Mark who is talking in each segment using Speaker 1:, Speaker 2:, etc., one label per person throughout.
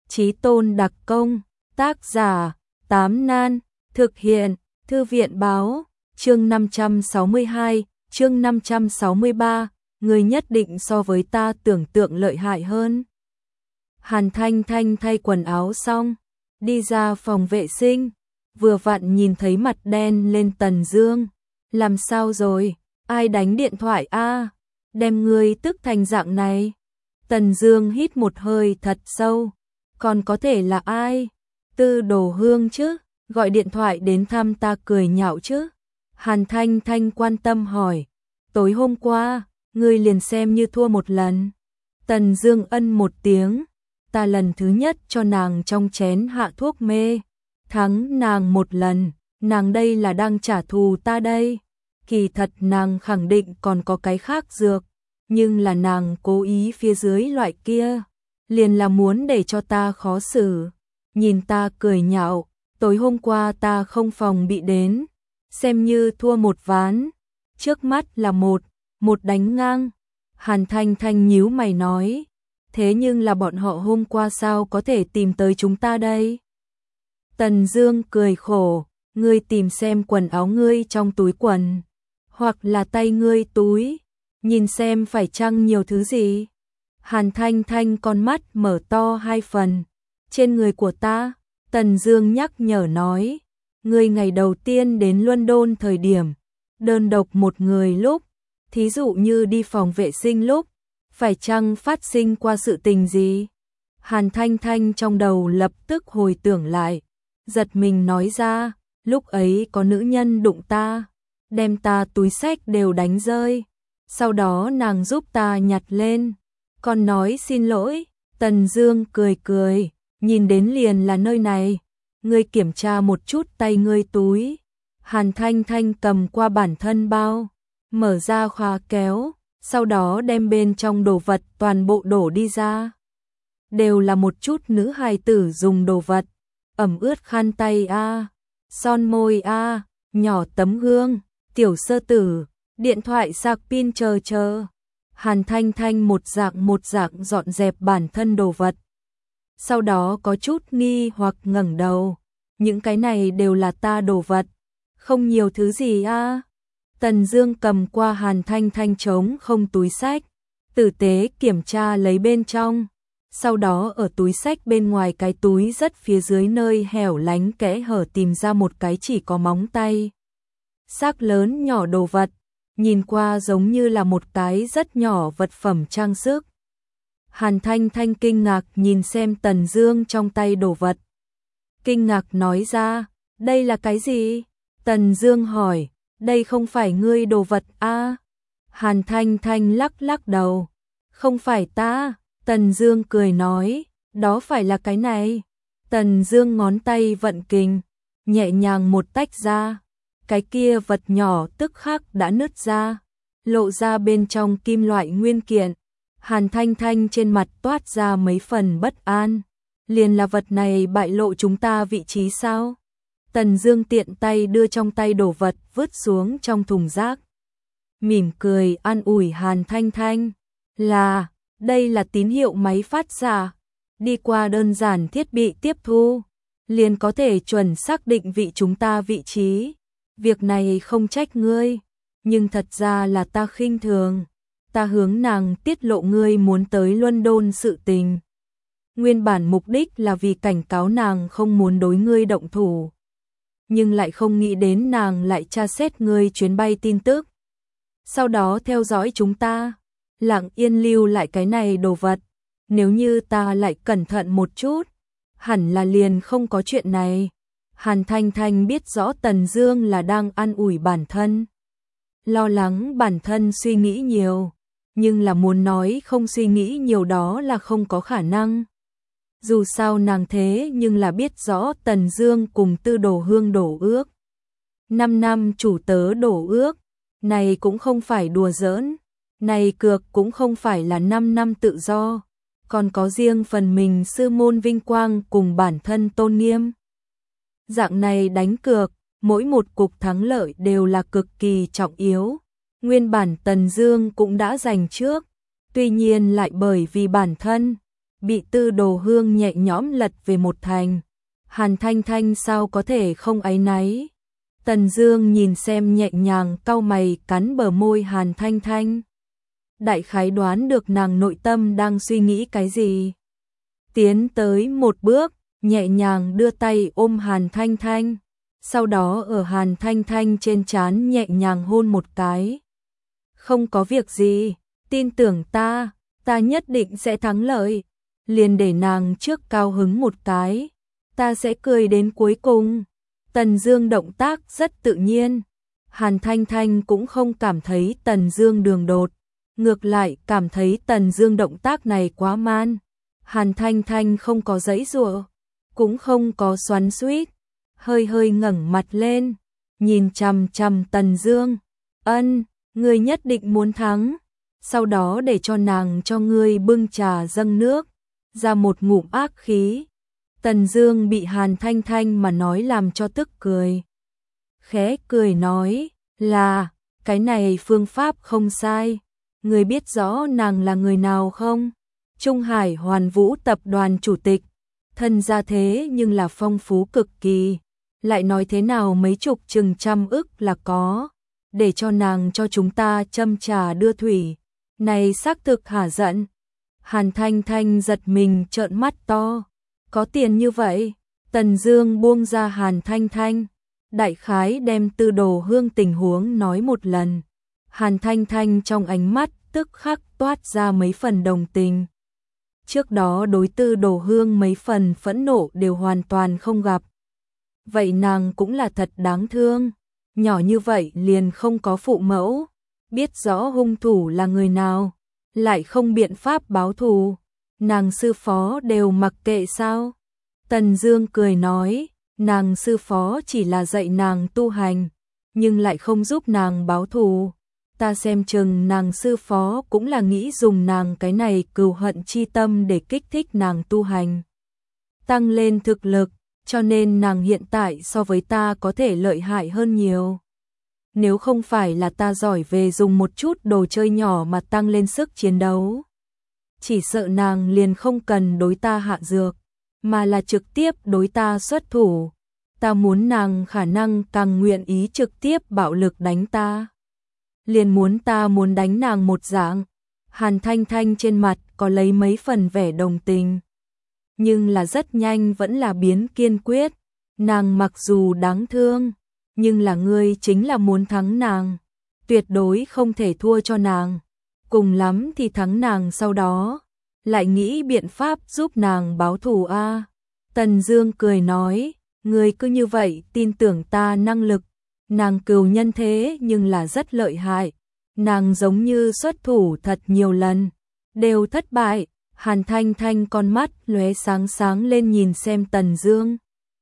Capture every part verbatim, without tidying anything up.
Speaker 1: Chí tôn đặc công, tác giả, Tám Nan, thực hiện, Thư viện báo, chương năm trăm sáu mươi hai, chương năm trăm sáu mươi ba, người nhất định so với ta tưởng tượng lợi hại hơn. Hàn Thanh Thanh thay quần áo xong, đi ra phòng vệ sinh, vừa vặn nhìn thấy mặt đen lên Tần Dương. Làm sao rồi? Ai đánh điện thoại a? Đem ngươi tức thành dạng này. Tần Dương hít một hơi thật sâu. Còn có thể là ai? Tư Đồ Hương chứ, gọi điện thoại đến thăm ta cười nhạo chứ. Hàn Thanh Thanh quan tâm hỏi, tối hôm qua, ngươi liền xem như thua một lần. Tần Dương ân một tiếng, ta lần thứ nhất cho nàng trong chén hạ thuốc mê, thắng nàng một lần, nàng đây là đang trả thù ta đây. Kỳ thật nàng khẳng định còn có cái khác dược, nhưng là nàng cố ý phía dưới loại kia, liền là muốn để cho ta khó xử. Nhìn ta cười nhạo, tối hôm qua ta không phòng bị đến, xem như thua một ván, trước mắt là một, một đánh ngang. Hàn Thanh Thanh nhíu mày nói, thế nhưng là bọn họ hôm qua sao có thể tìm tới chúng ta đây? Tần Dương cười khổ, ngươi tìm xem quần áo ngươi trong túi quần, hoặc là tay ngươi túi, nhìn xem phải chăng nhiều thứ gì. Hàn Thanh Thanh con mắt mở to hai phần, trên người của ta. Tần Dương nhắc nhở nói, ngươi ngày đầu tiên đến London thời điểm, đơn độc một người lúc, thí dụ như đi phòng vệ sinh lúc, phải chăng phát sinh qua sự tình gì? Hàn Thanh Thanh trong đầu lập tức hồi tưởng lại, giật mình nói ra, lúc ấy có nữ nhân đụng ta, đem ta túi xách đều đánh rơi, sau đó nàng giúp ta nhặt lên, còn nói xin lỗi. Tần Dương cười cười, nhìn đến liền là nơi này, ngươi kiểm tra một chút tay ngươi túi. Hàn Thanh Thanh cầm qua bản thân bao, mở ra khóa kéo, sau đó đem bên trong đồ vật toàn bộ đổ đi ra. Đều là một chút nữ hài tử dùng đồ vật, ẩm ướt khăn tay a, son môi a, nhỏ tấm gương, tiểu sơ tử, điện thoại sạc pin chờ chờ. Hàn Thanh Thanh một dạng một dạng dọn dẹp bản thân đồ vật. Sau đó có chút nghi hoặc ngẩng đầu, những cái này đều là ta đồ vật, không nhiều thứ gì a. Tần Dương cầm qua Hàn Thanh Thanh trống không túi xách, tử tế kiểm tra lấy bên trong, sau đó ở túi xách bên ngoài cái túi rất phía dưới nơi hẻo lánh kẽ hở tìm ra một cái chỉ có móng tay xác lớn nhỏ đồ vật, nhìn qua giống như là một cái rất nhỏ vật phẩm trang sức. Hàn Thanh Thanh kinh ngạc nhìn xem Tần Dương trong tay đồ vật. Kinh ngạc nói ra, đây là cái gì? Tần Dương hỏi, đây không phải ngươi đồ vật a? Hàn Thanh Thanh lắc lắc đầu, không phải ta. Tần Dương cười nói, đó phải là cái này. Tần Dương ngón tay vận kình, nhẹ nhàng một tách ra, cái kia vật nhỏ tức khắc đã nứt ra, lộ ra bên trong kim loại nguyên kiện. Hàn Thanh Thanh trên mặt toát ra mấy phần bất an, liền là vật này bại lộ chúng ta vị trí sao? Tần Dương tiện tay đưa trong tay đồ vật vứt xuống trong thùng rác, mỉm cười an ủi Hàn Thanh Thanh, là, đây là tín hiệu máy phát ra, đi qua đơn giản thiết bị tiếp thu, liền có thể chuẩn xác định vị chúng ta vị trí. Việc này không trách ngươi, nhưng thật ra là ta khinh thường. Ta hướng nàng tiết lộ ngươi muốn tới London sự tình. Nguyên bản mục đích là vì cảnh cáo nàng không muốn đối ngươi động thủ, nhưng lại không nghĩ đến nàng lại tra xét ngươi chuyến bay tin tức, sau đó theo dõi chúng ta, lặng yên lưu lại cái này đồ vật. Nếu như ta lại cẩn thận một chút, hẳn là liền không có chuyện này. Hàn Thanh Thanh biết rõ Tần Dương là đang an ủi bản thân, lo lắng bản thân suy nghĩ nhiều, nhưng là muốn nói không suy nghĩ nhiều đó là không có khả năng. Dù sao nàng thế nhưng là biết rõ Tần Dương cùng Tư Đồ Hương đổ ước. Năm năm chủ tớ đổ ước, này cũng không phải đùa giỡn, này cược cũng không phải là năm năm tự do, còn có riêng phần mình sư môn vinh quang cùng bản thân tôn nghiêm. Dạng này đánh cược, mỗi một cục thắng lợi đều là cực kỳ trọng yếu. Nguyên bản Tần Dương cũng đã giành trước, tuy nhiên lại bởi vì bản thân bị Tư Đồ Hương nhẹ nhõm lật về một thành. Hàn Thanh Thanh sao có thể không áy náy. Tần Dương nhìn xem nhẹ nhàng cau mày cắn bờ môi Hàn Thanh Thanh. Đại khái đoán được nàng nội tâm đang suy nghĩ cái gì. Tiến tới một bước, nhẹ nhàng đưa tay ôm Hàn Thanh Thanh. Sau đó ở Hàn Thanh Thanh trên trán nhẹ nhàng hôn một cái. Không có việc gì, tin tưởng ta, ta nhất định sẽ thắng lợi. Liền để nàng trước cao hứng một cái, ta sẽ cười đến cuối cùng. Tần Dương động tác rất tự nhiên. Hàn Thanh Thanh cũng không cảm thấy Tần Dương đường đột, ngược lại cảm thấy Tần Dương động tác này quá man. Hàn Thanh Thanh không có giãy giụa, cũng không có xoắn xuýt, hơi hơi ngẩng mặt lên, nhìn chằm chằm Tần Dương. "Ân, ngươi nhất định muốn thắng." Sau đó để cho nàng cho ngươi bưng trà dâng nước, ra một ngụm ác khí. Tần Dương bị Hàn Thanh Thanh mà nói làm cho tức cười. Khẽ cười nói, "Là, cái này phương pháp không sai. Ngươi biết rõ nàng là người nào không? Trung Hải Hoàn Vũ tập đoàn chủ tịch, thân gia thế nhưng là phong phú cực kỳ, lại nói thế nào mấy chục chừng trăm ức là có, để cho nàng cho chúng ta châm trà đưa thủy, này xác thực hả giận." Hàn Thanh Thanh giật mình trợn mắt to, có tiền như vậy? Tần Dương buông ra Hàn Thanh Thanh, đại khái đem Tư Đồ Hương tình huống nói một lần. Hàn Thanh Thanh trong ánh mắt tức khắc toát ra mấy phần đồng tình. Trước đó đối Tư Đồ Hương mấy phần phẫn nộ đều hoàn toàn không gặp. Vậy nàng cũng là thật đáng thương, nhỏ như vậy liền không có phụ mẫu, biết rõ hung thủ là người nào, lại không biện pháp báo thù, nàng sư phó đều mặc kệ sao? Tần Dương cười nói, nàng sư phó chỉ là dạy nàng tu hành, nhưng lại không giúp nàng báo thù. Ta xem chừng nàng sư phó cũng là nghĩ dùng nàng cái này cừu hận chi tâm để kích thích nàng tu hành, tăng lên thực lực, cho nên nàng hiện tại so với ta có thể lợi hại hơn nhiều. Nếu không phải là ta giỏi về dùng một chút đồ chơi nhỏ mà tăng lên sức chiến đấu, chỉ sợ nàng liền không cần đối ta hạ dược, mà là trực tiếp đối ta xuất thủ. Ta muốn nàng khả năng càng nguyện ý trực tiếp bạo lực đánh ta, liền muốn ta muốn đánh nàng một dạng. Hàn Thanh Thanh trên mặt có lấy mấy phần vẻ đồng tình, nhưng là rất nhanh vẫn là biến kiên quyết. Nàng mặc dù đáng thương, nhưng là ngươi chính là muốn thắng nàng, tuyệt đối không thể thua cho nàng, cùng lắm thì thắng nàng sau đó, lại nghĩ biện pháp giúp nàng báo thù a. À. Tần Dương cười nói, ngươi cứ như vậy tin tưởng ta năng lực, nàng cừu nhân thế nhưng là rất lợi hại, nàng giống như xuất thủ thật nhiều lần, đều thất bại. Hàn Thanh Thanh con mắt lóe sáng sáng lên nhìn xem Tần Dương.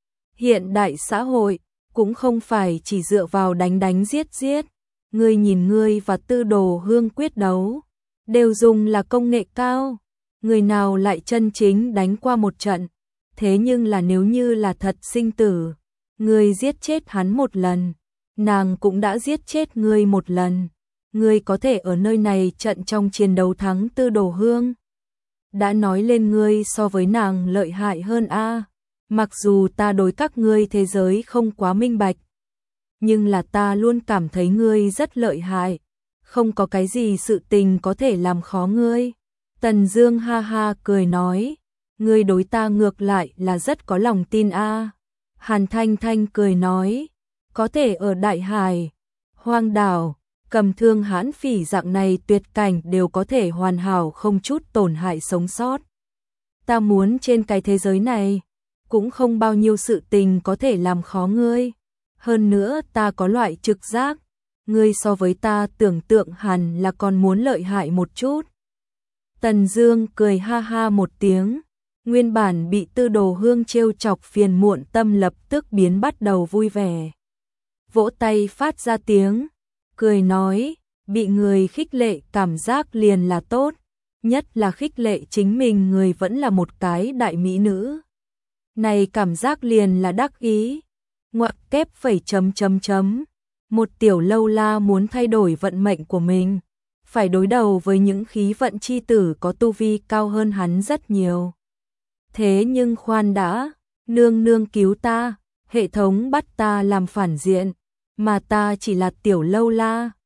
Speaker 1: Hiện đại xã hội cũng không phải chỉ dựa vào đánh đánh giết giết, ngươi nhìn ngươi và Tư Đồ Hương quyết đấu, đều dùng là công nghệ cao, người nào lại chân chính đánh qua một trận, thế nhưng là nếu như là thật sinh tử, ngươi giết chết hắn một lần, nàng cũng đã giết chết ngươi một lần, ngươi có thể ở nơi này trận trong chiến đấu thắng Tư Đồ Hương. Đã nói lên ngươi so với nàng lợi hại hơn a. À. Mặc dù ta đối các ngươi thế giới không quá minh bạch, nhưng là ta luôn cảm thấy ngươi rất lợi hại, không có cái gì sự tình có thể làm khó ngươi. Tần Dương ha ha cười nói, ngươi đối ta ngược lại là rất có lòng tin a. À. Hàn Thanh Thanh cười nói, có thể ở Đại Hải, Hoang Đảo, cầm thương hãn phỉ dạng này tuyệt cảnh đều có thể hoàn hảo không chút tổn hại sống sót. Ta muốn trên cái thế giới này, cũng không bao nhiêu sự tình có thể làm khó ngươi. Hơn nữa ta có loại trực giác, ngươi so với ta tưởng tượng hẳn là còn muốn lợi hại một chút. Tần Dương cười ha ha một tiếng, nguyên bản bị Tư Đồ Hương trêu chọc phiền muộn tâm lập tức biến bắt đầu vui vẻ. Vỗ tay phát ra tiếng, cười nói, bị người khích lệ cảm giác liền là tốt, nhất là khích lệ chính mình người vẫn là một cái đại mỹ nữ. Này cảm giác liền là đắc ý. Ngoặc kép phẩy chấm chấm chấm. Một tiểu lâu la muốn thay đổi vận mệnh của mình, phải đối đầu với những khí vận chi tử có tu vi cao hơn hắn rất nhiều. Thế nhưng khoan đã, nương nương cứu ta, hệ thống bắt ta làm phản diện, mà ta chỉ là tiểu lâu la,